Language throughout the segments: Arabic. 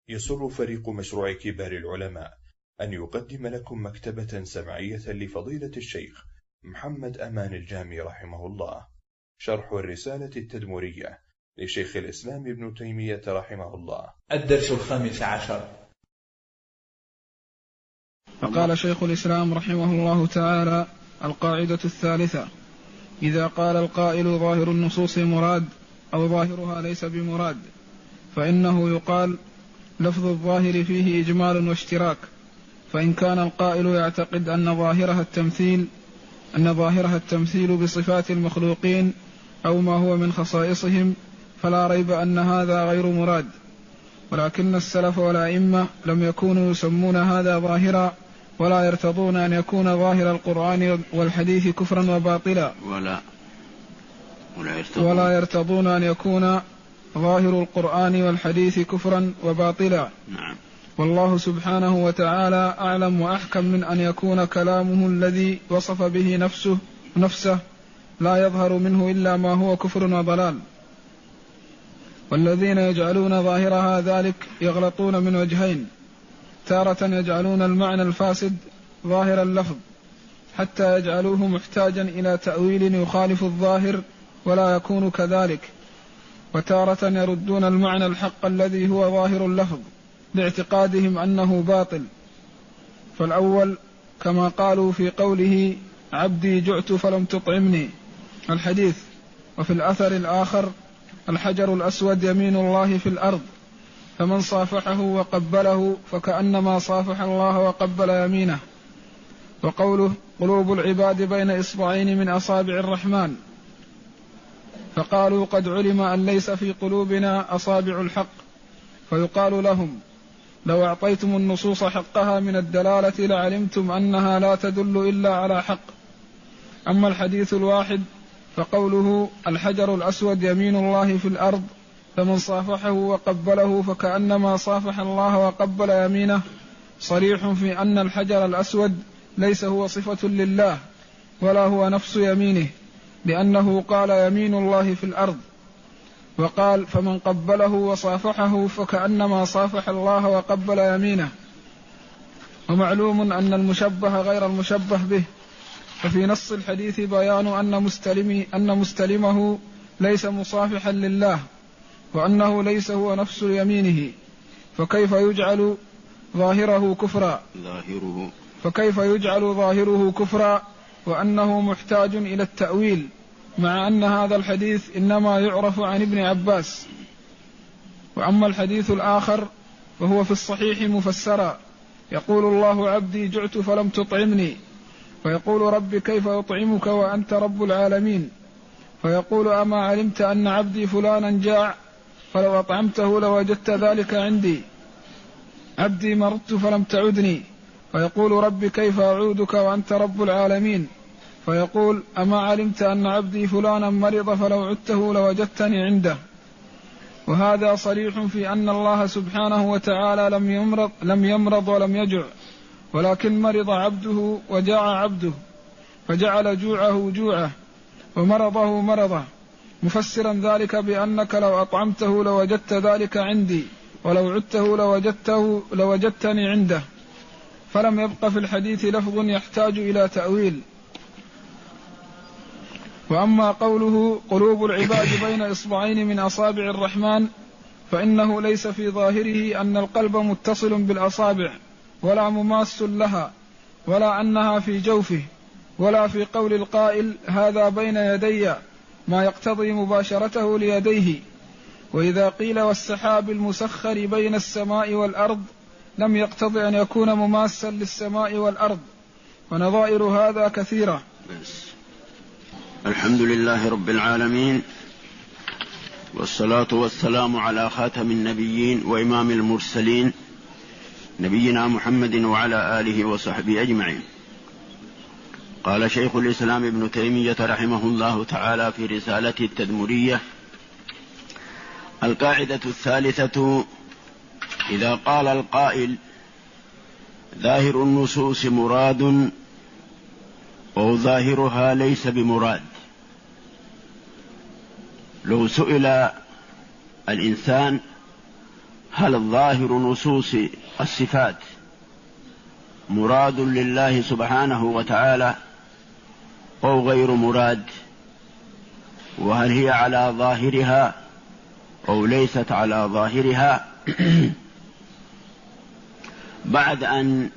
يسر فريق مشروع كبار العلماء أن يقدم لكم مكتبة سمعية لفضيلة الشيخ محمد أمان الجامي رحمه الله، شرح الرسالة التدمرية لشيخ الإسلام ابن تيمية رحمه الله. الدرس 15. فقال شيخ الإسلام رحمه الله تعالى: القاعدة 3: إذا قال القائل ظاهر النصوص مراد أو ظاهرها ليس بمراد، فإنه يقال لفظ الظاهر فيه إجمال واشتراك، فإن كان القائل يعتقد أن ظاهرها التمثيل بصفات المخلوقين أو ما هو من خصائصهم فلا ريب أن هذا غير مراد، ولكن السلف والأئمة لم يكونوا يسمون هذا ظاهرا، ولا يرتضون أن يكون ظاهر القرآن والحديث كفرا وباطلا، ولا يرتضون أن يكون ظاهر القرآن والحديث كفرا وباطلا. نعم. والله سبحانه وتعالى أعلم وأحكم من أن يكون كلامه الذي وصف به نفسه لا يظهر منه إلا ما هو كفر وضلال. والذين يجعلون ظاهرها ذلك يغلطون من وجهين: تارة يجعلون المعنى الفاسد ظاهر اللفظ حتى يجعلوه محتاجا إلى تأويل يخالف الظاهر ولا يكون كذلك، وتارة يردون المعنى الحق الذي هو ظاهر اللفظ باعتقادهم أنه باطل. فالأول كما قالوا في قوله عبدي جعت فلم تطعمني الحديث، وفي الأثر الآخر الحجر الأسود يمين الله في الأرض، فمن صافحه وقبله فكأنما صافح الله وقبل يمينه. وقوله قلوب العباد بين إصبعين من أصابع الرحمن، فقالوا قد علم أن ليس في قلوبنا أصابع الحق، فيقال لهم لو أعطيتم النصوص حقها من الدلالة لعلمتم أنها لا تدل إلا على حق. أما الحديث الواحد فقوله الحجر الأسود يمين الله في الأرض، فمن صافحه وقبله فكأنما صافح الله وقبل يمينه، صريح في أن الحجر الأسود ليس هو صفة لله ولا هو نفس يمينه، لأنه قال يمين الله في الأرض، وقال فمن قبله وصافحه فكأنما صافح الله وقبل يمينه. ومعلوم أن المشبه غير المشبه به، ففي نص الحديث بيان أن مستلمه ليس مصافحا لله، وأنه ليس هو نفس يمينه، فكيف يجعل ظاهره كفرا وأنه محتاج إلى التأويل، مع أن هذا الحديث إنما يعرف عن ابن عباس. وأما الحديث الآخر وهو في الصحيح مفسرا، يقول الله عبدي جعت فلم تطعمني، فيقول رب كيف أطعمك وأنت رب العالمين، فيقول أما علمت أن عبدي فلانا جاع فلو أطعمته لوجدت ذلك عندي، عبدي مرضت فلم تعدني، فيقول رب كيف أعودك وأنت رب العالمين، فيقول أما علمت أن عبدي فلانا مرض فلو عدته لوجدتني عنده. وهذا صريح في أن الله سبحانه وتعالى لم يمرض ولم يجع، ولكن مرض عبده وجاع عبده، فجعل جوعه جوعه ومرضه مرضه، مفسرا ذلك بأنك لو أطعمته لوجدت ذلك عندي، ولو عدته لوجدتني عنده، فلم يبق في الحديث لفظ يحتاج إلى تأويل. وأما قوله قلوب العباد بين إصبعين من أصابع الرحمن، فإنه ليس في ظاهره أن القلب متصل بالأصابع ولا مماس لها، ولا أنها في جوفه، ولا في قول القائل هذا بين يدي ما يقتضي مباشرته ليديه. وإذا قيل والسحاب المسخر بين السماء والأرض لم يقتضي أن يكون مماسا للسماء والأرض، ونظائر هذا كثيرة. الحمد لله رب العالمين، والصلاة والسلام على خاتم النبيين وإمام المرسلين نبينا محمد وعلى آله وصحبه أجمعين. قال شيخ الإسلام ابن تيمية رحمه الله تعالى في رسالته التدمرية: القاعدة 3: إذا قال القائل ظاهر النصوص مراد أو ظاهرها ليس بمراد، لو سئل الإنسان هل ظاهر نصوص الصفات مراد لله سبحانه وتعالى أو غير مراد؟ وهل هي على ظاهرها أو ليست على ظاهرها؟ بعد أن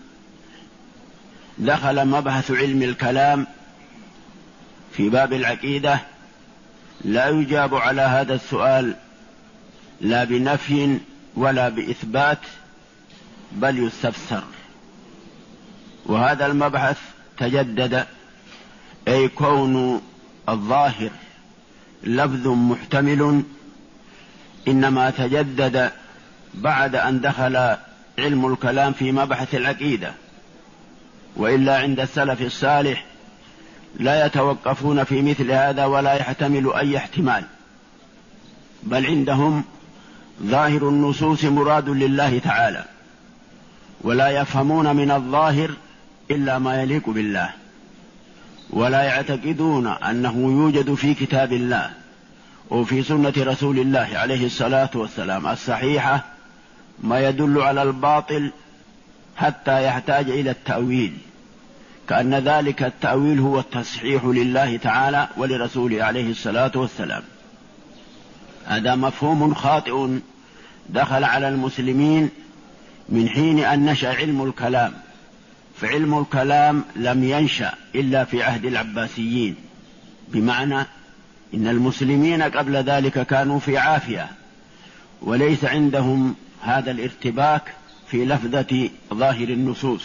دخل مبحث علم الكلام في باب العقيدة لا يجاب على هذا السؤال لا بنفي ولا بإثبات، بل يستفسر. وهذا المبحث تجدد، أي كون الظاهر لفظ محتمل، إنما تجدد بعد أن دخل علم الكلام في مبحث العقيدة. وإلا عند السلف الصالح لا يتوقفون في مثل هذا ولا يحتمل أي احتمال، بل عندهم ظاهر النصوص مراد لله تعالى، ولا يفهمون من الظاهر إلا ما يليق بالله، ولا يعتقدون أنه يوجد في كتاب الله وفي سنة رسول الله عليه الصلاة والسلام الصحيحة ما يدل على الباطل حتى يحتاج إلى التأويل، كأن ذلك التأويل هو التصحيح لله تعالى ولرسوله عليه الصلاة والسلام. هذا مفهوم خاطئ دخل على المسلمين من حين أن نشأ علم الكلام، فعلم الكلام لم ينشأ إلا في عهد العباسيين، بمعنى إن المسلمين قبل ذلك كانوا في عافية وليس عندهم هذا الارتباك في لفظة ظاهر النصوص.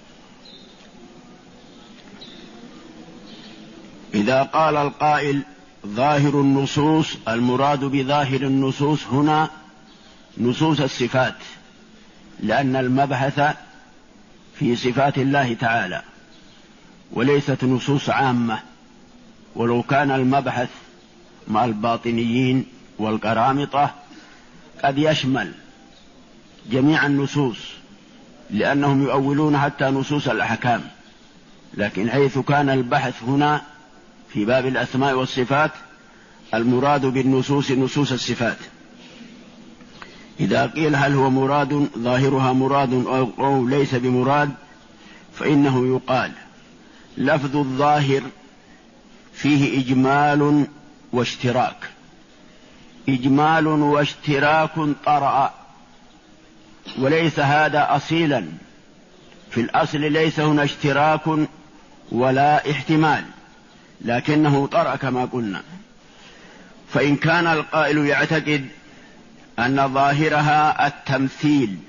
إذا قال القائل ظاهر النصوص، المراد بظاهر النصوص هنا نصوص الصفات، لأن المبحث في صفات الله تعالى وليست نصوص عامة. ولو كان المبحث مع الباطنيين والقرامطة قد يشمل جميع النصوص، لأنهم يؤولون حتى نصوص الأحكام، لكن حيث كان البحث هنا في باب الأسماء والصفات المراد بالنصوص نصوص الصفات. إذا قيل هل هو مراد ظاهرها مراد أو ليس بمراد، فإنه يقال لفظ الظاهر فيه إجمال واشتراك، إجمال واشتراك طرأ، وليس هذا أصيلا، في الأصل ليس هنا اشتراك ولا احتمال، لكنه طرأ كما قلنا. فإن كان القائل يعتقد أن ظاهرها التمثيل،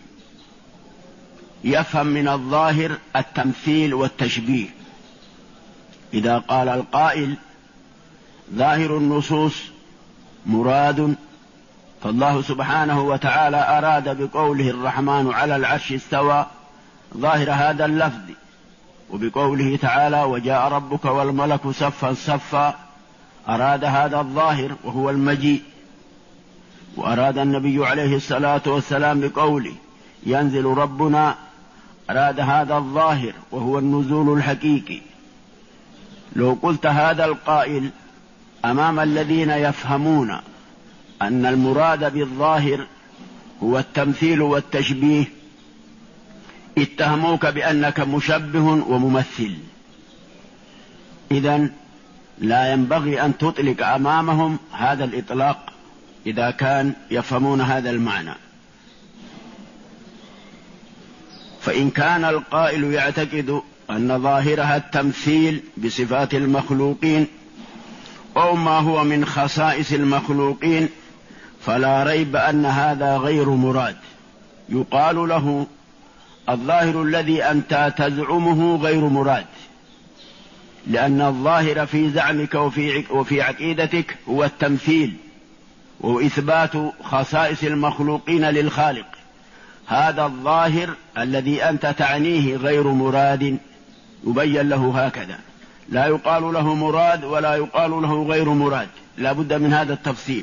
يفهم من الظاهر التمثيل والتشبيه. إذا قال القائل ظاهر النصوص مراد، فالله سبحانه وتعالى أراد بقوله الرحمن على العرش استوى ظاهر هذا اللفظ، وبقوله تعالى وجاء ربك والملك صفا صفا أراد هذا الظاهر وهو المجيء. وأراد النبي عليه الصلاة والسلام بقوله ينزل ربنا، أراد هذا الظاهر وهو النزول الحقيقي. لو قلت هذا القائل أمام الذين يفهمون أن المراد بالظاهر هو التمثيل والتشبيه، اتهموك بأنك مشبه وممثل. إذن لا ينبغي أن تطلق أمامهم هذا الإطلاق إذا كان يفهمون هذا المعنى. فإن كان القائل يعتقد أن ظاهرها التمثيل بصفات المخلوقين أو ما هو من خصائص المخلوقين، فلا ريب أن هذا غير مراد. يقال له الظاهر الذي أنت تزعمه غير مراد، لأن الظاهر في زعمك وفي عقيدتك هو التمثيل وإثبات خصائص المخلوقين للخالق. هذا الظاهر الذي أنت تعنيه غير مراد، يبين له هكذا، لا يقال له مراد ولا يقال له غير مراد، لا بد من هذا التفصيل.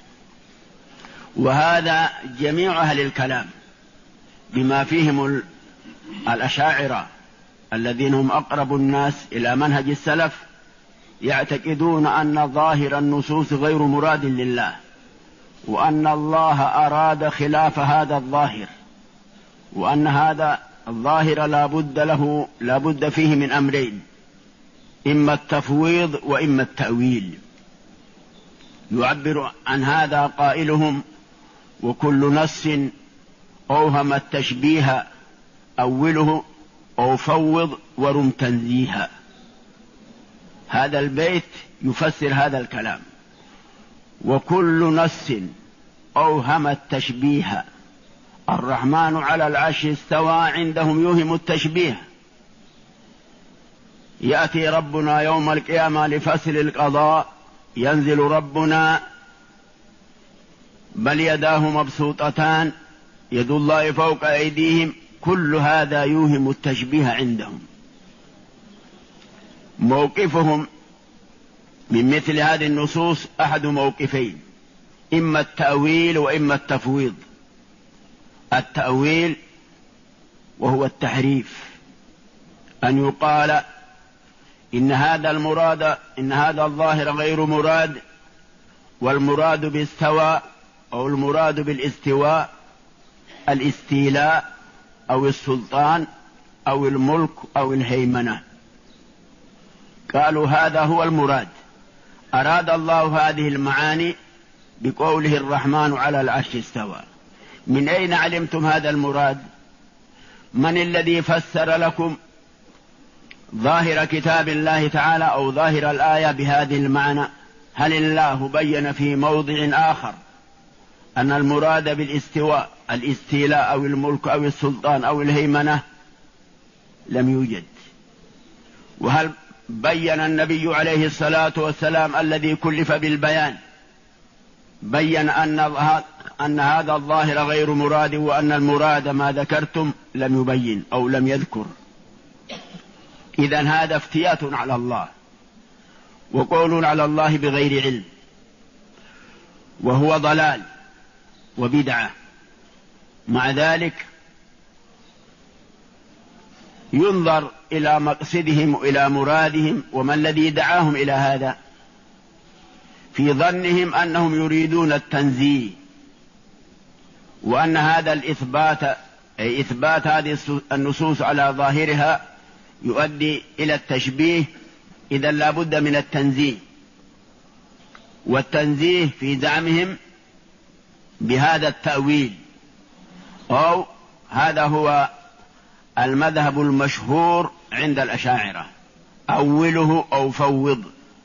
وهذا جميع أهل الكلام بما فيهم الأشاعرة الذين هم أقرب الناس إلى منهج السلف، يعتقدون أن ظاهر النصوص غير مراد لله، وأن الله أراد خلاف هذا الظاهر، وأن هذا الظاهر لا بد فيه من أمرين: إما التفويض وإما التأويل. يعبر عن هذا قائلهم: وكل نص أوهم التشبيه أوله أو فوض ورم تنزيها. هذا البيت يفسر هذا الكلام: وكل نص أوهم التشبيه. الرحمن على العرش استوى، عندهم يوهم التشبيه. يأتي ربنا يوم القيامة لفصل القضاء، ينزل ربنا بل يداه مبسوطتان يد الله فوق أيديهم. كل هذا يوهم التشبيه عندهم. موقفهم من مثل هذه النصوص أحد موقفين: إما التأويل وإما التفويض. التأويل وهو التحريف، أن يقال إن هذا الظاهر غير مراد، والمراد باستوى أو المراد بالاستواء الاستيلاء أو السلطان أو الملك أو الهيمنة. قالوا هذا هو المراد. أراد الله هذه المعاني بقوله الرحمن على العرش استوى. من أين علمتم هذا المراد؟ من الذي فسر لكم ظاهر كتاب الله تعالى أو ظاهر الآية بهذه المعنى؟ هل الله بين في موضع آخر أن المراد بالاستواء الاستيلاء أو الملك أو السلطان أو الهيمنة؟ لم يوجد. وهل بين النبي عليه الصلاة والسلام الذي كلف بالبيان بين أن هذا الظاهر غير مراد وأن المراد ما ذكرتم؟ لم يبين أو لم يذكر. إذن هذا افتيات على الله وقول على الله بغير علم، وهو ضلال وبدعة. مع ذلك ينظر إلى مقصدهم وإلى مرادهم وما الذي دعاهم إلى هذا. في ظنهم أنهم يريدون التنزيه، وأن هذا الإثبات أي إثبات هذه النصوص على ظاهرها يؤدي إلى التشبيه. إذن لا بد من التنزيه، والتنزيه في زعمهم بهذا التأويل، أو هذا هو المذهب المشهور عند الأشاعرة: أوله أو فوض.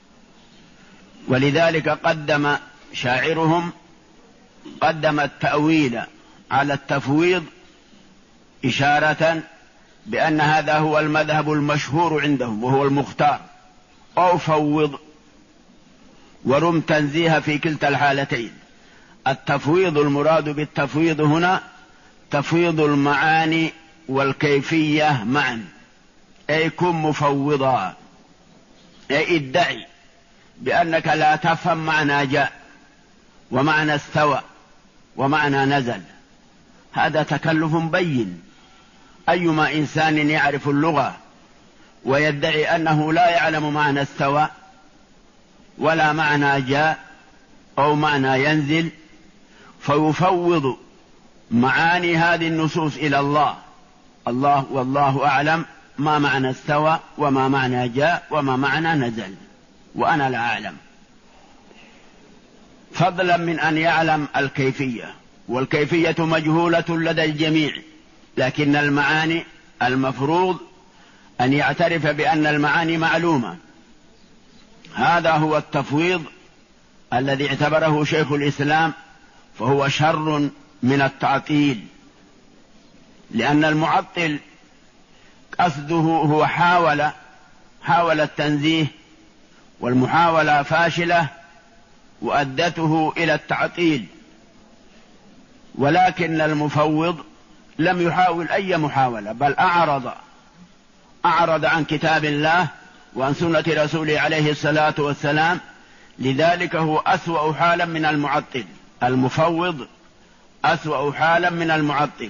ولذلك قدم شاعرهم التأويل على التفويض، إشارة بأن هذا هو المذهب المشهور عندهم وهو المختار. أو فوض ورم تنزيه في كلتا الحالتين. التفويض المراد بالتفويض هنا تفويض المعاني والكيفية معا، أي كن مفوضا، أي ادعي بأنك لا تفهم معنى جاء ومعنى استوى ومعنى نزل. هذا تكلف بين. أيما إنسان يعرف اللغة ويدعي أنه لا يعلم معنى استوى ولا معنى جاء أو معنى ينزل، فيفوض معاني هذه النصوص إلى الله. والله أعلم ما معنى استوى وما معنى جاء وما معنى نزل، وأنا لا أعلم، فضلا من أن يعلم الكيفية. والكيفية مجهولة لدى الجميع، لكن المعاني المفروض أن يعترف بأن المعاني معلومة. هذا هو التفويض الذي اعتبره شيخ الإسلام، فهو شر من التعطيل. لأن المعطل قصده هو حاول التنزيه، والمحاولة فاشلة وأدته إلى التعطيل. ولكن المفوض لم يحاول أي محاولة، بل أعرض عن كتاب الله وعن سنة رسوله عليه الصلاة والسلام. لذلك هو أسوأ حالا من المعطل. المفوض أسوأ حالا من المعطل.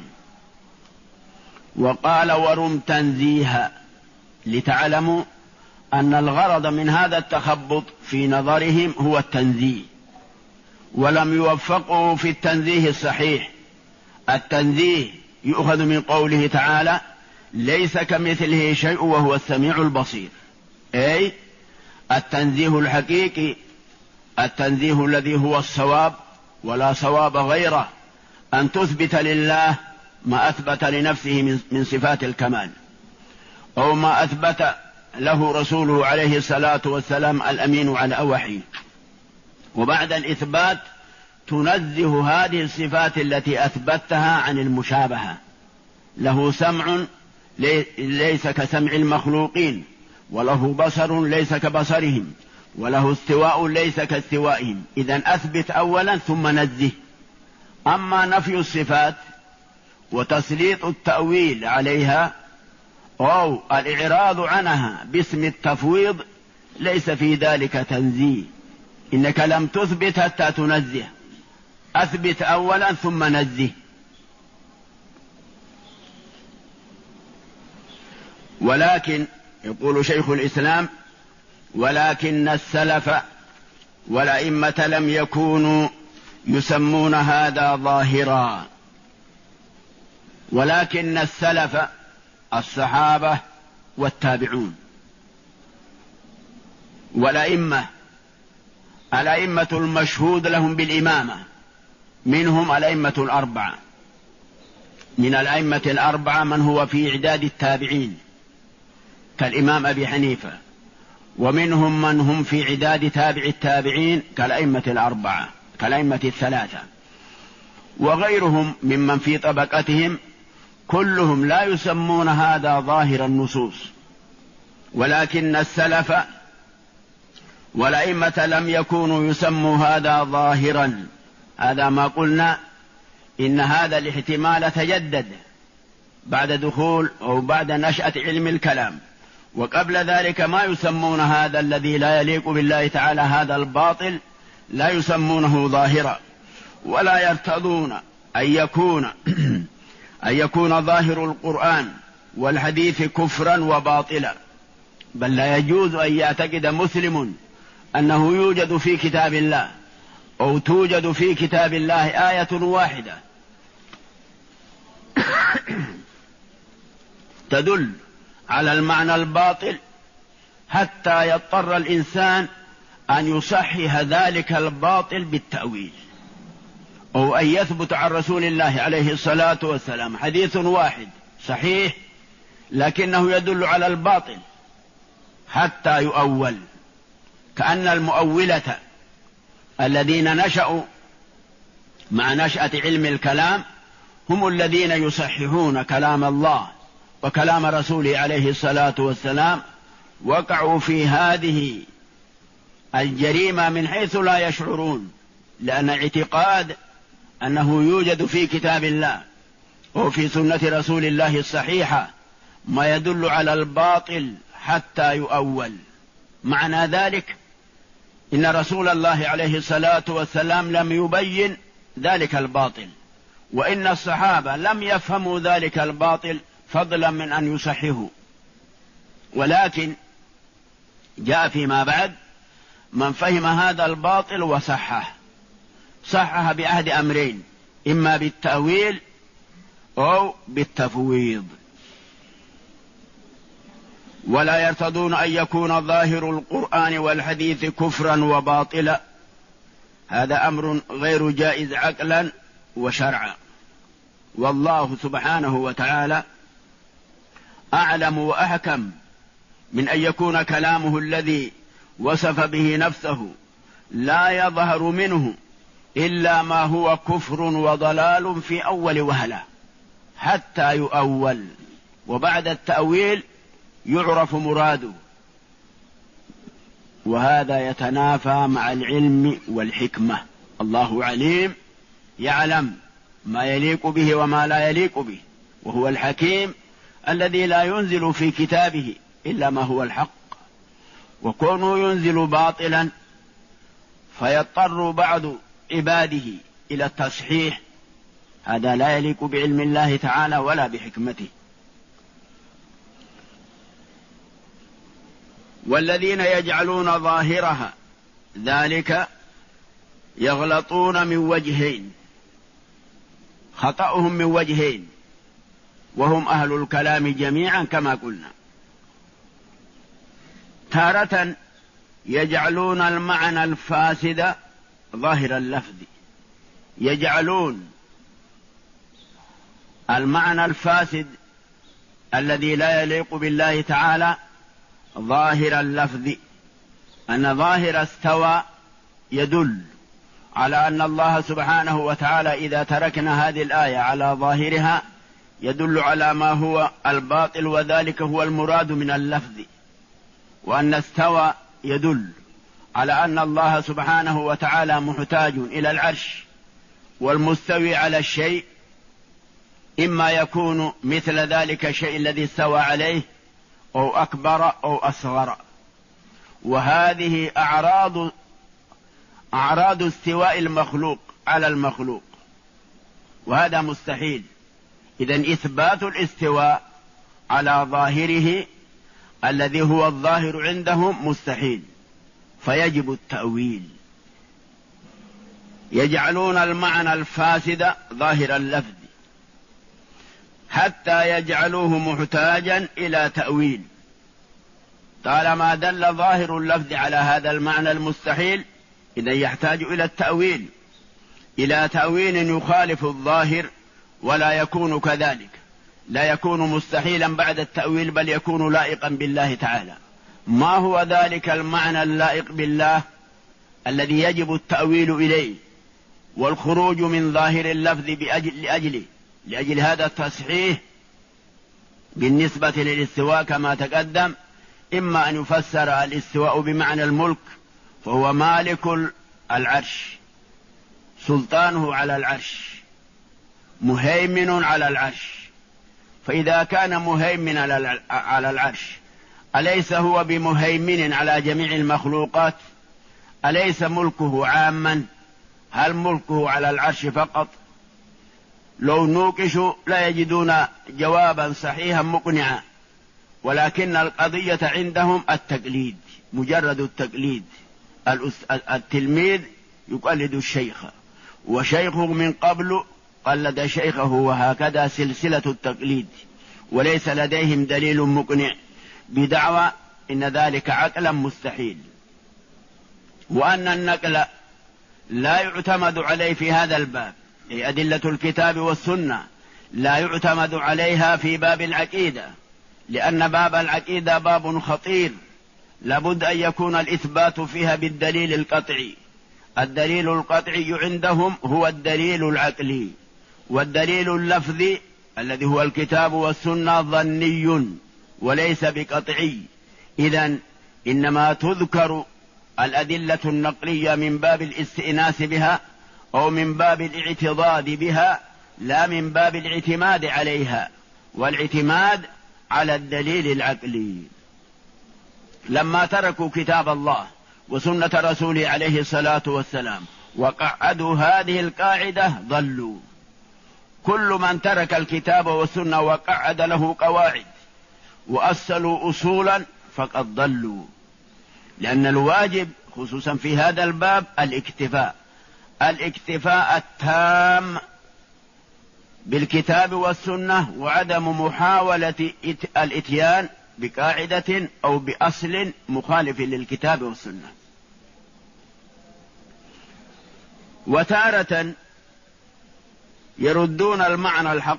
وقال ورم تنزيها، لتعلموا أن الغرض من هذا التخبط في نظرهم هو التنزيه، ولم يوفقوا في التنزيه الصحيح. التنزيه يؤخذ من قوله تعالى: ليس كمثله شيء وهو السميع البصير، أي التنزيه الحقيقي، التنزيه الذي هو الصواب ولا صواب غيره، أن تثبت لله ما أثبت لنفسه من صفات الكمال، أو ما أثبت له رسوله عليه الصلاة والسلام الأمين على وحيه. وبعد الإثبات تنزه هذه الصفات التي أثبتها عن المشابهة. له سمع ليس كسمع المخلوقين، وله بصر ليس كبصرهم، وله استواء ليس كاستوائهم. إذن أثبت أولا ثم نزه. أما نفي الصفات وتسليط التأويل عليها أو الإعراض عنها باسم التفويض ليس في ذلك تنزيه، إنك لم تثبت حتى تنزه، أثبت أولا ثم نزه. ولكن يقول شيخ الإسلام: ولكن السلف والأئمة لم يكونوا يسمون هذا ظاهرا. ولكن السلف الصحابة والتابعون، والأئمة الأئمة المشهود لهم بالإمامة، منهم الأئمة الأربعة. من الأئمة الأربعة من هو في إعداد التابعين كالإمام أبي حنيفة، ومنهم من هم في عداد تابع التابعين كالأئمة الأربعة كالأئمة الثلاثة، وغيرهم ممن في طبقتهم كلهم لا يسمون هذا ظاهر النصوص. ولكن السلف والأئمة لم يكونوا يسموا هذا ظاهرا. هذا ما قلنا إن هذا الاحتمال تجدد بعد دخول أو بعد نشأة علم الكلام، وقبل ذلك ما يسمون هذا الذي لا يليق بالله تعالى، هذا الباطل، لا يسمونه ظاهرا، ولا يرتضون أن يكون ظاهر القرآن والحديث كفرا وباطلا. بل لا يجوز أن يعتقد مسلم أنه يوجد في كتاب الله أو توجد في كتاب الله آية واحدة تدل على المعنى الباطل حتى يضطر الإنسان أن يصحح ذلك الباطل بالتأويل، أو أن يثبت عن رسول الله عليه الصلاة والسلام حديث واحد صحيح لكنه يدل على الباطل حتى يؤول. كأن المؤولة الذين نشأوا مع نشأة علم الكلام هم الذين يصححون كلام الله وكلام رسوله عليه الصلاة والسلام، وقعوا في هذه الجريمة من حيث لا يشعرون، لأن اعتقاد أنه يوجد في كتاب الله وفي سنة رسول الله الصحيحة ما يدل على الباطل حتى يؤول. معنى ذلك إن رسول الله عليه الصلاة والسلام لم يبين ذلك الباطل، وإن الصحابة لم يفهموا ذلك الباطل فضلا من أن يصححوا. ولكن جاء فيما بعد من فهم هذا الباطل صحح بعهد أمرين: إما بالتأويل أو بالتفويض. ولا يرتضون أن يكون ظاهر القرآن والحديث كفرا وباطلا. هذا أمر غير جائز عقلا وشرعا، والله سبحانه وتعالى أعلم وأحكم من أن يكون كلامه الذي وصف به نفسه لا يظهر منه إلا ما هو كفر وضلال في أول وهلة حتى يؤول، وبعد التأويل يعرف مراده. وهذا يتنافى مع العلم والحكمة. الله عليم يعلم ما يليق به وما لا يليق به، وهو الحكيم الذي لا ينزل في كتابه إلا ما هو الحق. وكونه ينزل باطلا فيضطر بعض عباده إلى التصحيح، هذا لا يليق بعلم الله تعالى ولا بحكمته. والذين يجعلون ظاهرها ذلك يغلطون من وجهين، خطأهم من وجهين، وهم أهل الكلام جميعا كما قلنا. تارة يجعلون المعنى الفاسد ظاهر اللفظ، يجعلون المعنى الفاسد الذي لا يليق بالله تعالى ظاهر اللفظ، أن ظاهر استوى يدل على أن الله سبحانه وتعالى إذا تركنا هذه الآية على ظاهرها يدل على ما هو الباطل، وذلك هو المراد من اللفظ. وأن استوى يدل على أن الله سبحانه وتعالى محتاج إلى العرش، والمستوي على الشيء إما يكون مثل ذلك الشيء الذي استوى عليه أو أكبر أو أصغر. وهذه أعراض استواء المخلوق على المخلوق، وهذا مستحيل. إذن إثبات الاستواء على ظاهره الذي هو الظاهر عندهم مستحيل، فيجب التأويل. يجعلون المعنى الفاسد ظاهر اللفظ حتى يجعلوه محتاجا إلى تأويل. طالما دل ظاهر اللفظ على هذا المعنى المستحيل إذن يحتاج إلى التأويل، إلى تأويل يخالف الظاهر ولا يكون كذلك، لا يكون مستحيلا بعد التأويل بل يكون لائقا بالله تعالى. ما هو ذلك المعنى اللائق بالله الذي يجب التأويل إليه والخروج من ظاهر اللفظ لأجل هذا التصحيح بالنسبة للاستواء كما تقدم؟ إما أن يفسر الاستواء بمعنى الملك، فهو مالك العرش، سلطانه على العرش، مهيمن على العرش. فإذا كان مهيمن على العرش أليس هو بمهيمن على جميع المخلوقات؟ أليس ملكه عاما؟ هل ملكه على العرش فقط؟ لو نوقشوا لا يجدون جوابا صحيحا مقنعا، ولكن القضية عندهم التقليد، مجرد التقليد. التلميذ يقلد الشيخ، وشيخه من قبل قلد شيخه، وهكذا سلسلة التقليد، وليس لديهم دليل مقنع بدعوى إن ذلك عقلا مستحيل. وأن النقل لا يعتمد عليه في هذا الباب، أي أدلة الكتاب والسنة لا يعتمد عليها في باب العقيدة، لأن باب العقيدة باب خطير، لابد أن يكون الإثبات فيها بالدليل القطعي. الدليل القطعي عندهم هو الدليل العقلي، والدليل اللفظي الذي هو الكتاب والسنة ظني وليس بقطعي. إذن إنما تذكر الأدلة النقلية من باب الاستئناس بها أو من باب الاعتضاد بها، لا من باب الاعتماد عليها، والاعتماد على الدليل العقلي. لما تركوا كتاب الله وسنة رسوله عليه الصلاة والسلام وقعدوا هذه القاعدة ضلوا. كل من ترك الكتاب والسنة وقعد له قواعد وأصلوا أصولا فقد ضلوا، لأن الواجب خصوصا في هذا الباب الاكتفاء التام بالكتاب والسنة، وعدم محاولة الاتيان بقاعدة أو بأصل مخالف للكتاب والسنة. وتارة يردون المعنى الحق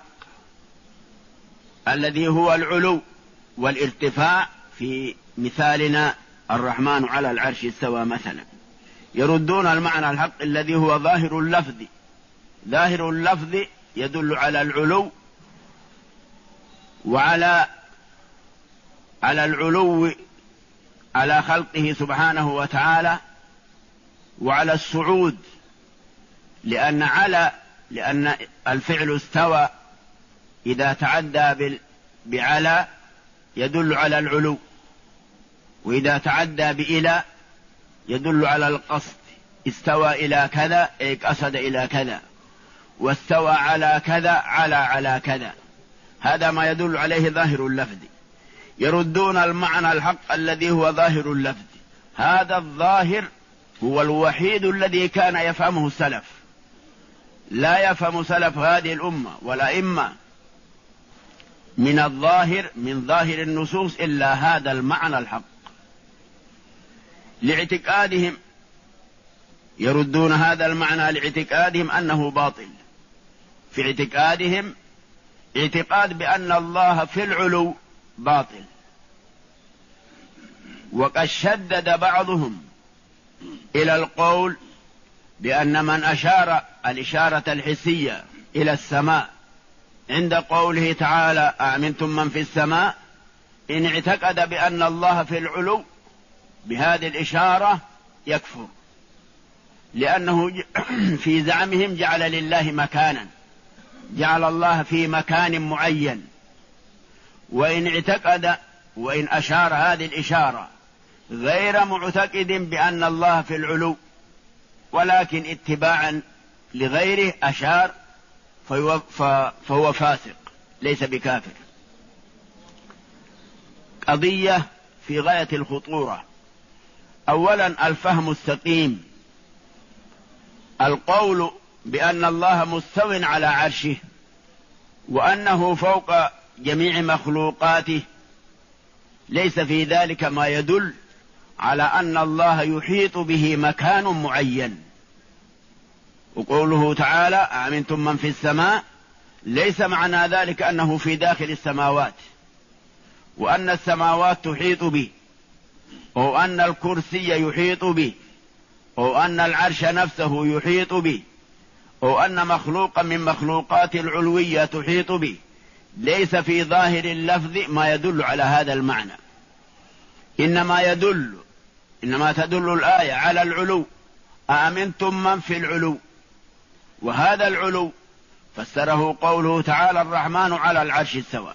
الذي هو العلو والارتفاع، في مثالنا الرحمن على العرش استوى مثلا. يردون المعنى الحق الذي هو ظاهر اللفظ. ظاهر اللفظ يدل على العلو، وعلى العلو على خلقه سبحانه وتعالى، وعلى الصعود، لأن الفعل استوى إذا تعدى بعلى يدل على العلو، وإذا تعدى بإلى يدل على القصد. استوى إلى كذا أي قصد إلى كذا، واستوى على كذا على كذا. هذا ما يدل عليه ظاهر اللفظ. يردون المعنى الحق الذي هو ظاهر اللفظ. هذا الظاهر هو الوحيد الذي كان يفهمه السلف. لا يفهم سلف هذه الأمة ولا إما من ظاهر النصوص إلا هذا المعنى الحق، لاعتقادهم يردون هذا المعنى لاعتقادهم أنه باطل. في اعتقادهم اعتقاد بأن الله في العلو باطل. وقد شدد بعضهم إلى القول بأن من أشار الإشارة الحسية إلى السماء عند قوله تعالى أأمنتم من في السماء، إن اعتقد بأن الله في العلو بهذه الإشارة يكفر، لأنه في زعمهم جعل لله مكانا، جعل الله في مكان معين. وإن أشار هذه الإشارة غير معتقد بأن الله في العلو، ولكن اتباعا لغيره أشار، فهو فاسق ليس بكافر. قضية في غاية الخطورة. أولا الفهم السقيم، القول بأن الله مستو على عرشه وأنه فوق جميع مخلوقاته، ليس في ذلك ما يدل على أن الله يحيط به مكان معين. وقوله تعالى أأمنتم من في السماء ليس معنى ذلك أنه في داخل السماوات، وأن السماوات تحيط به، أو أن الكرسي يحيط به، أو أن العرش نفسه يحيط به، أو أن مخلوقا من مخلوقات العلوية تحيط به. ليس في ظاهر اللفظ ما يدل على هذا المعنى، إنما تدل الآية على العلو، أأمنتم من في العلو. وهذا العلو فسره قوله تعالى الرحمن على العرش استوى،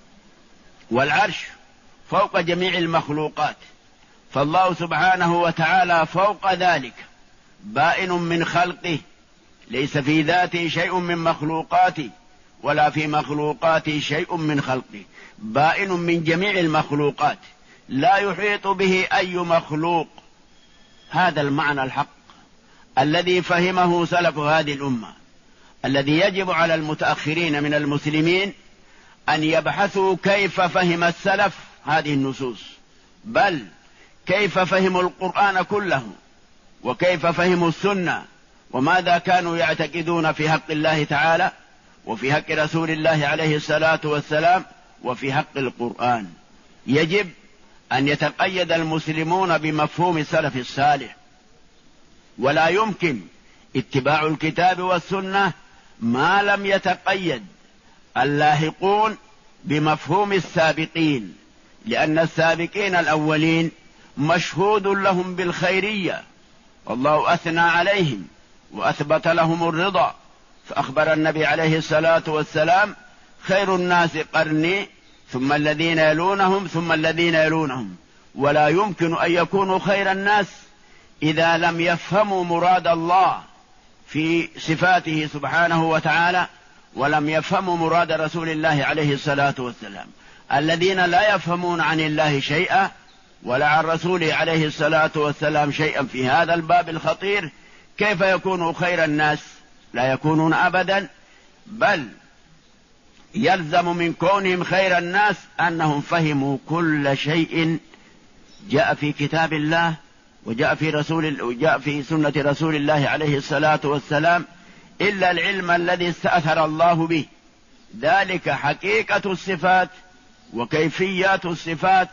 والعرش فوق جميع المخلوقات، فالله سبحانه وتعالى فوق ذلك بائن من خلقه، ليس في ذاته شيء من مخلوقاته ولا في مخلوقاته شيء من خلقه، بائن من جميع المخلوقات، لا يحيط به أي مخلوق. هذا المعنى الحق الذي فهمه سلف هذه الأمة، الذي يجب على المتأخرين من المسلمين أن يبحثوا كيف فهم السلف هذه النصوص، بل كيف فهموا القرآن كله، وكيف فهموا السنة، وماذا كانوا يعتقدون في حق الله تعالى وفي حق رسول الله عليه الصلاة والسلام وفي حق القرآن. يجب أن يتقيد المسلمون بمفهوم السلف الصالح، ولا يمكن اتباع الكتاب والسنة ما لم يتقيد اللاحقون بمفهوم السابقين، لأن السابقين الأولين مشهود لهم بالخيرية، والله أثنى عليهم وأثبت لهم الرضا، فأخبر النبي عليه الصلاة والسلام خير الناس قرني ثم الذين يلونهم ثم الذين يلونهم. ولا يمكن أن يكونوا خير الناس إذا لم يفهموا مراد الله في صفاته سبحانه وتعالى، ولم يفهموا مراد رسول الله عليه الصلاة والسلام. الذين لا يفهمون عن الله شيئا ولا عن رسوله عليه الصلاة والسلام شيئا في هذا الباب الخطير، كيف يكونوا خير الناس؟ لا يكونون أبدا، بل يلزم من كونهم خير الناس أنهم فهموا كل شيء جاء في كتاب الله وجاء في سنة رسول الله عليه الصلاة والسلام، إلا العلم الذي استأثر الله به، ذلك حقيقة الصفات وكيفيات الصفات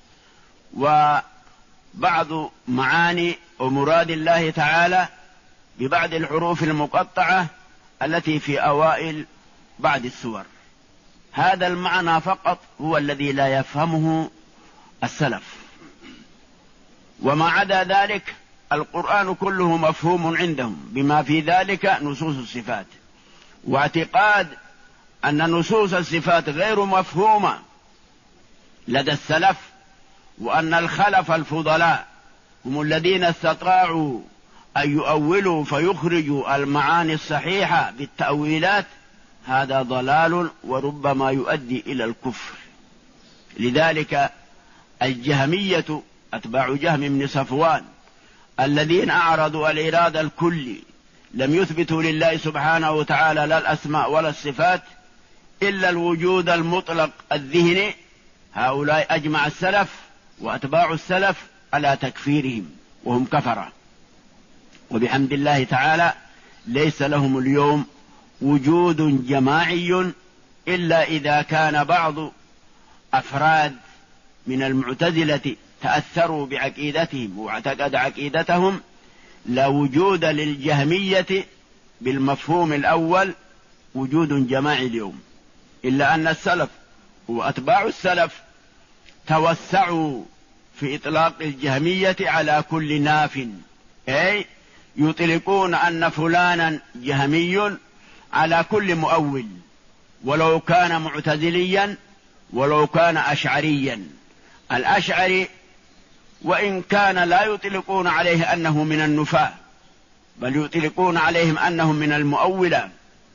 وبعض معاني ومراد الله تعالى ببعض الحروف المقطعة التي في أوائل بعض السور. هذا المعنى فقط هو الذي لا يفهمه السلف، وما عدا ذلك القرآن كله مفهوم عندهم، بما في ذلك نصوص الصفات. واعتقاد أن نصوص الصفات غير مفهومة لدى السلف، وأن الخلف الفضلاء هم الذين استطاعوا أن يؤولوا فيخرجوا المعاني الصحيحة بالتأويلات، هذا ضلال وربما يؤدي إلى الكفر. لذلك الجهمية أتباع جهم بن صفوان الذين أعرضوا الإرادة الكلي لم يثبتوا لله سبحانه وتعالى لا الأسماء ولا الصفات إلا الوجود المطلق الذهني، هؤلاء أجمع السلف وأتباع السلف على تكفيرهم وهم كفرة. وبحمد الله تعالى ليس لهم اليوم وجود جماعي إلا إذا كان بعض أفراد من المعتزلة تأثروا بعقيدتهم واعتقد عقيدتهم، لا وجود للجهمية بالمفهوم الأول وجود جماعي اليوم، إلا أن السلف وأتباع السلف توسعوا في إطلاق الجهمية على كل ناف، أي يطلقون أن فلانا جهمي على كل مؤول، ولو كان معتزليا ولو كان أشعريا. الأشعري وإن كان لا يطلقون عليه أنه من النفاة، بل يطلقون عليهم أنهم من المؤولة،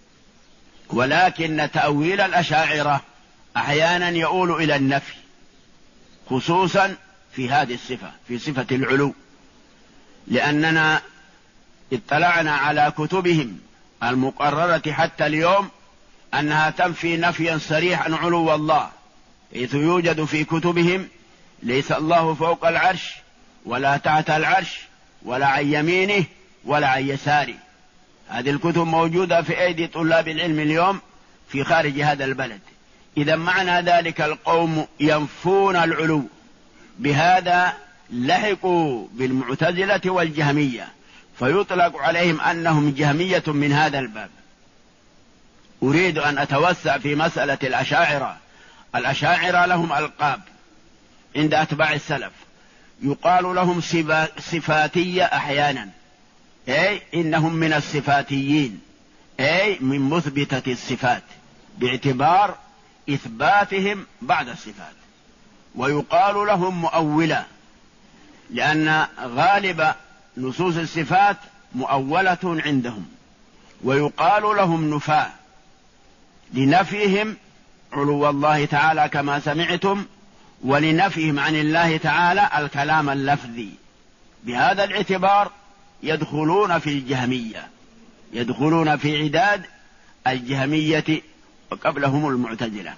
ولكن تأويل الأشاعرة أحيانا يؤول إلى النفي، خصوصا في هذه الصفة، في صفة العلو، لأننا اطلعنا على كتبهم المقررة حتى اليوم أنها تنفي نفيا صريحا علو الله، حيث يوجد في كتبهم ليس الله فوق العرش ولا تحت العرش ولا عن يمينه ولا عن يساره. هذه الكتب موجودة في أيدي طلاب العلم اليوم في خارج هذا البلد. إذا معنى ذلك القوم ينفون العلو، بهذا لحقوا بالمعتزلة والجهمية، فيطلق عليهم أنهم جهمية من هذا الباب. أريد أن أتوسع في مسألة الأشاعرة. الأشاعرة لهم ألقاب عند أتباع السلف، يقال لهم صفاتية أحيانا، أي إنهم من الصفاتيين، أي من مثبتة الصفات باعتبار إثباتهم بعد الصفات. ويقال لهم مؤولة لأن غالب نصوص الصفات مؤولة عندهم. ويقال لهم نفاة لنفيهم علو الله تعالى كما سمعتم، ولنفيهم عن الله تعالى الكلام اللفظي. بهذا الاعتبار يدخلون في الجهمية، يدخلون في عداد الجهمية وقبلهم المعتزلة.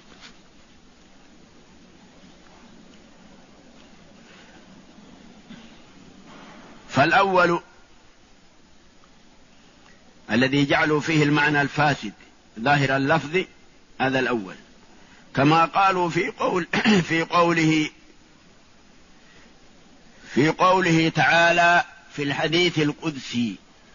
فالأول الذي جعلوا فيه المعنى الفاسد ظاهر اللفظ، هذا الأول، كما قالوا في قوله تعالى في الحديث القدسي: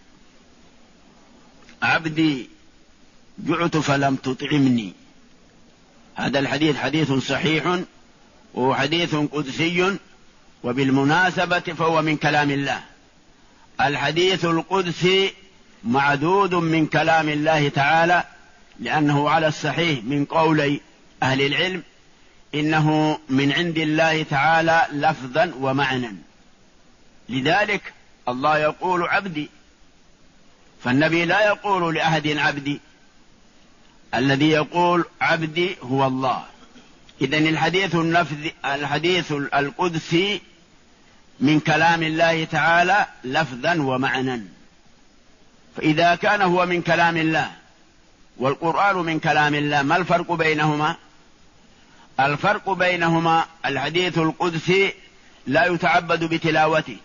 عبدي جعت فلم تطعمني. هذا الحديث حديث صحيح وهو حديث قدسي، وبالمناسبة فهو من كلام الله. الحديث القدسي معدود من كلام الله تعالى، لأنه على الصحيح من قولي أهل العلم إنه من عند الله تعالى لفظا ومعنى. لذلك الله يقول عبدي، فالنبي لا يقول لأحد عبدي، الذي يقول عبدي هو الله. إذن الحديث القدسي من كلام الله تعالى لفظا ومعنى. فإذا كان هو من كلام الله والقرآن من كلام الله، ما الفرق بينهما؟ الفرق بينهما الحديث القدسي لا يتعبد بتلاوته،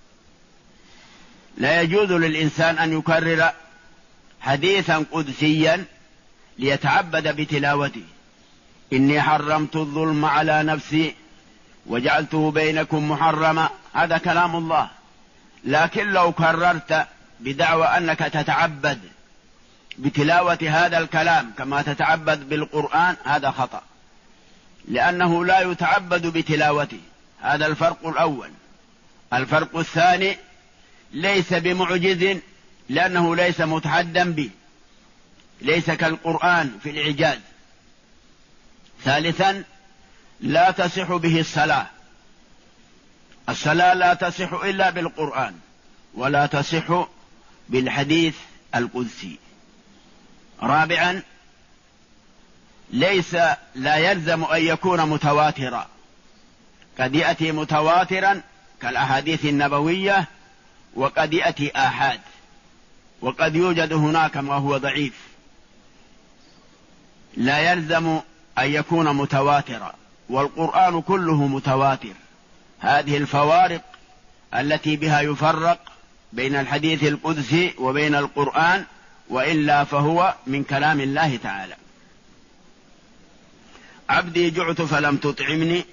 لا يجوز للإنسان أن يكرر حديثا قدسيا ليتعبد بتلاوته. إني حرمت الظلم على نفسي وجعلته بينكم محرما، هذا كلام الله. لكن لو كررت بدعوى أنك تتعبد بتلاوة هذا الكلام كما تتعبد بالقرآن، هذا خطأ، لأنه لا يتعبد بتلاوته. هذا الفرق الأول. الفرق الثاني: ليس بمعجز، لأنه ليس متحدا به، ليس كالقرآن في الإعجاز. ثالثا: لا تصح به الصلاة. الصلاة لا تصح إلا بالقرآن، ولا تصح بالحديث القدسي. رابعا: لا يلزم أن يكون متواترا، قد يأتي متواترا كالأحاديث النبوية، وقد يأتي آحاد، وقد يوجد هناك ما هو ضعيف، لا يلزم أن يكون متواترا، والقرآن كله متواتر. هذه الفوارق التي بها يفرق بين الحديث القدسي وبين القرآن، وإلا فهو من كلام الله تعالى. عبدي جعت فلم تطعمني،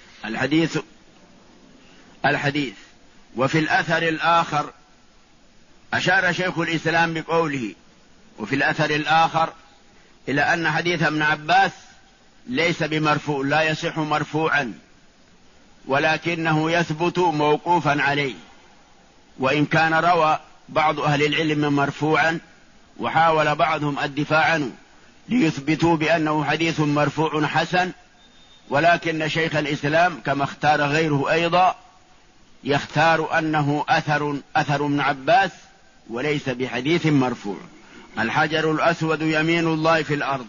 الحديث. وفي الأثر الآخر أشار شيخ الإسلام بقوله وفي الأثر الآخر إلى أن حديث ابن عباس ليس بمرفوع، لا يصح مرفوعا، ولكنه يثبت موقوفا عليه، وإن كان روى بعض أهل العلم مرفوعا وحاول بعضهم الدفاع عنه ليثبتوا بأنه حديث مرفوع حسن، ولكن شيخ الإسلام كما اختار غيره أيضا يختار أنه أثر ابن عباس وليس بحديث مرفوع. الحجر الأسود يمين الله في الأرض،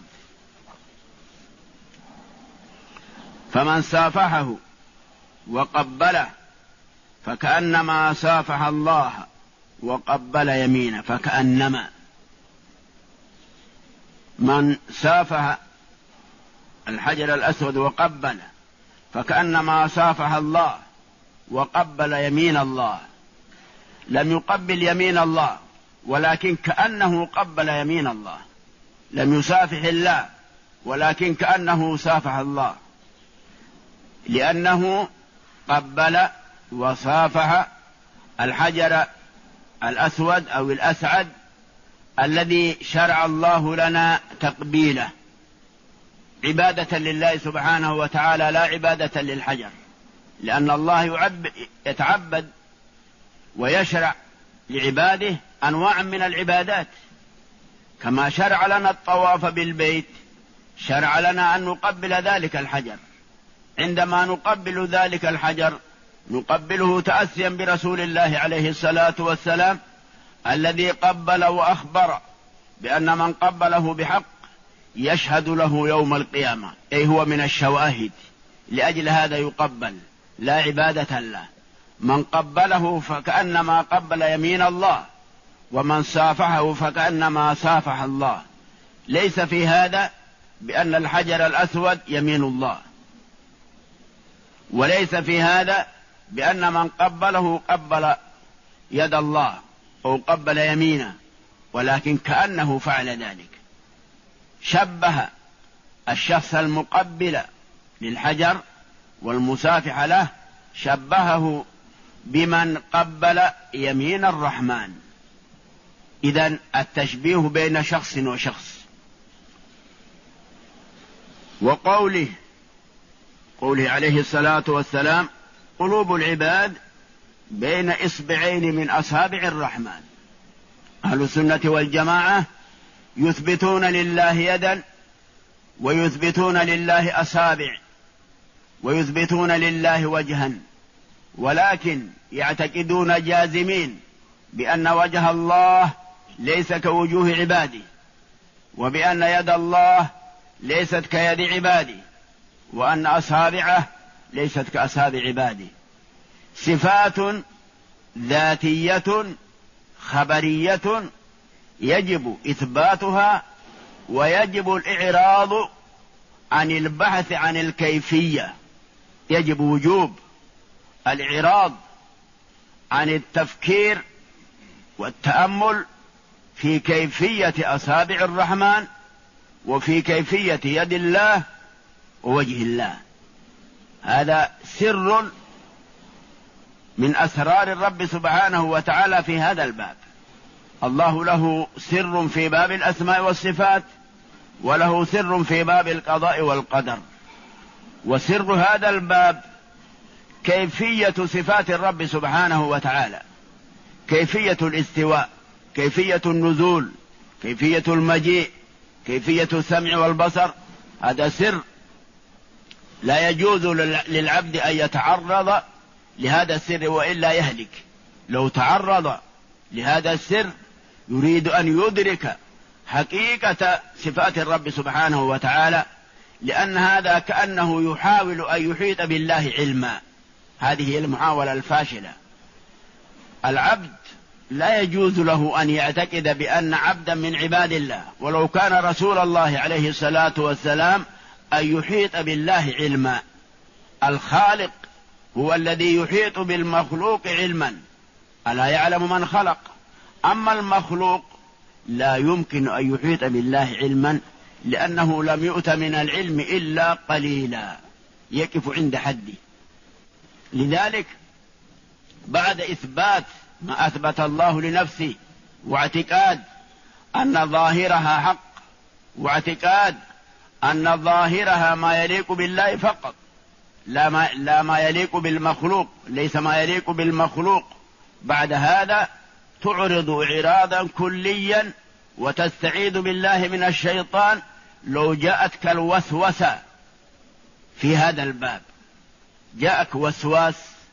فمن سافحه وقبله فكأنما سافح الله وقبل يمينه. فكأنما من سافح الحجر الأسود وقبله فكأنما سافح الله وقبل يمين الله. لم يقبل يمين الله، ولكن كأنه قبل يمين الله. لم يسافح الله، ولكن كأنه سافح الله، لأنه قبل وصافح الحجر الأسود أو الأسعد الذي شرع الله لنا تقبيله عبادة لله سبحانه وتعالى، لا عبادة للحجر، لأن الله يتعبد ويشرع لعباده أنواع من العبادات. كما شرع لنا الطواف بالبيت شرع لنا أن نقبل ذلك الحجر. عندما نقبل ذلك الحجر نقبله تأسيا برسول الله عليه الصلاة والسلام الذي قبل وأخبر بأن من قبله بحق يشهد له يوم القيامة، أي هو من الشواهد، لأجل هذا يقبل لا عبادة له. من قبله فكأنما قبل يمين الله، ومن صافحه فكأنما صافح الله. ليس في هذا بأن الحجر الأسود يمين الله، وليس في هذا بأن من قبله قبل يد الله أو قبل يمينه، ولكن كأنه فعل ذلك. شبه الشخص المقبل للحجر والمسافح له، شبهه بمن قبل يمين الرحمن. إذن التشبيه بين شخص وشخص. وقوله عليه الصلاة والسلام قلوب العباد بين إصبعين من أصابع الرحمن. أهل السنة والجماعة يثبتون لله يدا، ويثبتون لله أصابع، ويثبتون لله وجها، ولكن يعتقدون جازمين بأن وجه الله ليس كوجوه عباده، وبأن يد الله ليست كيد عباده، وأن أصابعه ليست كأصابع عباده. صفات ذاتية خبرية يجب إثباتها، ويجب الإعراض عن البحث عن الكيفية. يجب وجوب الإعراض عن التفكير والتأمل في كيفية أصابع الرحمن، وفي كيفية يد الله ووجه الله. هذا سر من أسرار الرب سبحانه وتعالى في هذا الباب. الله له سر في باب الأسماء والصفات، وله سر في باب القضاء والقدر. وسر هذا الباب كيفية صفات الرب سبحانه وتعالى، كيفية الاستواء، كيفية النزول، كيفية المجيء، كيفية السمع والبصر. هذا سر لا يجوز للعبد أن يتعرض لهذا السر، وإلا يهلك. لو تعرض لهذا السر يريد أن يدرك حقيقة صفات الرب سبحانه وتعالى، لأن هذا كأنه يحاول أن يحيط بالله علما. هذه المحاولة الفاشلة. العبد لا يجوز له أن يعتقد بأن عبدا من عباد الله ولو كان رسول الله عليه الصلاة والسلام أن يحيط بالله علما. الخالق هو الذي يحيط بالمخلوق علما، ألا يعلم من خلق؟ أما المخلوق لا يمكن أن يحيط بالله علما، لأنه لم يؤت من العلم إلا قليلا يقف عند حده. لذلك بعد إثبات ما أثبت الله لنفسه واعتقاد أن ظاهرها حق، واعتقاد أن ظاهرها ما يليق بالله فقط، لا ما يليق بالمخلوق، ليس ما يليق بالمخلوق، بعد هذا تعرض إعراضا كليا وتستعيذ بالله من الشيطان لو جاءتك الوسوسة في هذا الباب. جاءك وسواس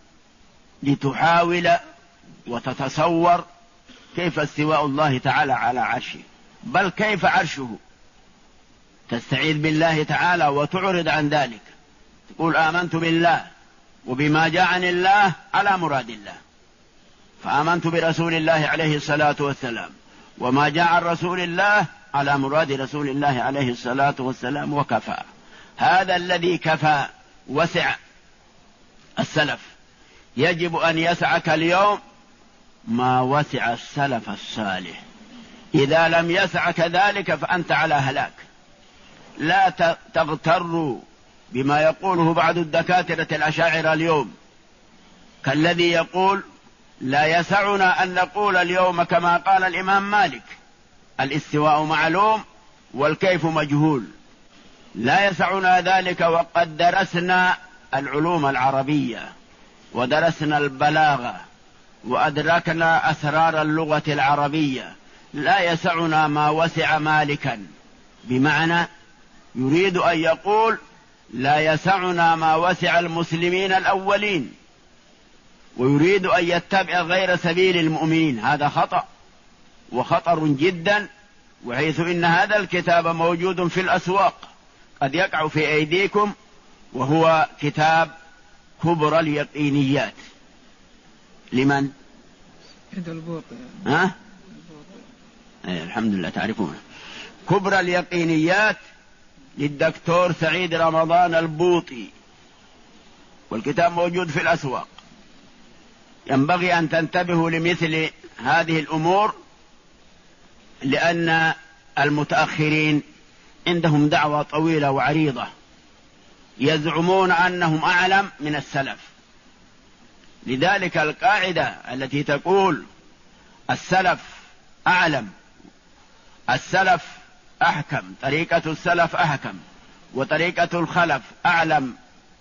لتحاول وتتصور كيف استواء الله تعالى على عرشه، بل كيف عرشه، تستعيذ بالله تعالى وتعرض عن ذلك، تقول آمنت بالله وبما جاء عن الله على مراد الله، فآمنت برسول الله عليه الصلاة والسلام وما جاء عن رسول الله على مراد رسول الله عليه الصلاة والسلام وكفى. هذا الذي كفى وسع السلف، يجب أن يسعك اليوم ما وسع السلف الصالح. إذا لم يسعك ذلك فأنت على هلاك. لا تغتروا بما يقوله بعض الدكاترة الأشاعرة اليوم، كالذي يقول لا يسعنا أن نقول اليوم كما قال الإمام مالك الاستواء معلوم والكيف مجهول. لا يسعنا ذلك وقد درسنا العلوم العربية ودرسنا البلاغة وأدركنا أسرار اللغة العربية. لا يسعنا ما وسع مالكا، بمعنى يريد أن يقول لا يسعنا ما وسع المسلمين الأولين، ويريد أن يتبع غير سبيل المؤمنين. هذا خطأ وخطر جدا، وحيث إن هذا الكتاب موجود في الأسواق قد يقع في أيديكم، وهو كتاب كبرى اليقينيات. لمن؟ البوطي. ها؟ الحمد لله تعرفونه. كبرى اليقينيات للدكتور سعيد رمضان البوطي، والكتاب موجود في الأسواق. ينبغي أن تنتبهوا لمثل هذه الأمور، لأن المتأخرين عندهم دعوة طويلة وعريضة، يزعمون أنهم أعلم من السلف. لذلك القاعدة التي تقول السلف أعلم، السلف أحكم، طريقة السلف أحكم، وطريقة الخلف أعلم،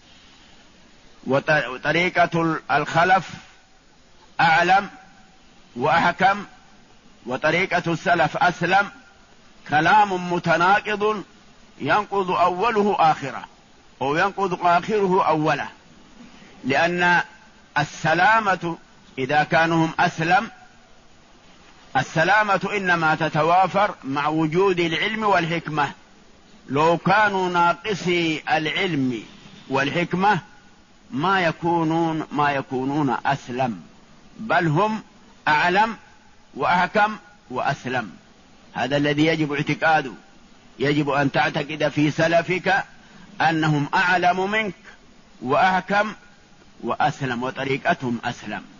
وطريقة الخلف أعلم وأحكم، وطريقة السلف أسلم، كلام متناقض ينقض أوله آخره أو ينقض آخره أوله. لأن السلامة إذا كانوا هم أسلم، السلامة إنما تتوافر مع وجود العلم والحكمة. لو كانوا ناقصي العلم والحكمة ما يكونون أسلم، بل هم أعلم وأحكم وأسلم. هذا الذي يجب اعتقاده. يجب أن تعتقد في سلفك أنهم أعلم منك وأحكم وأسلم، وطريقتهم أسلم.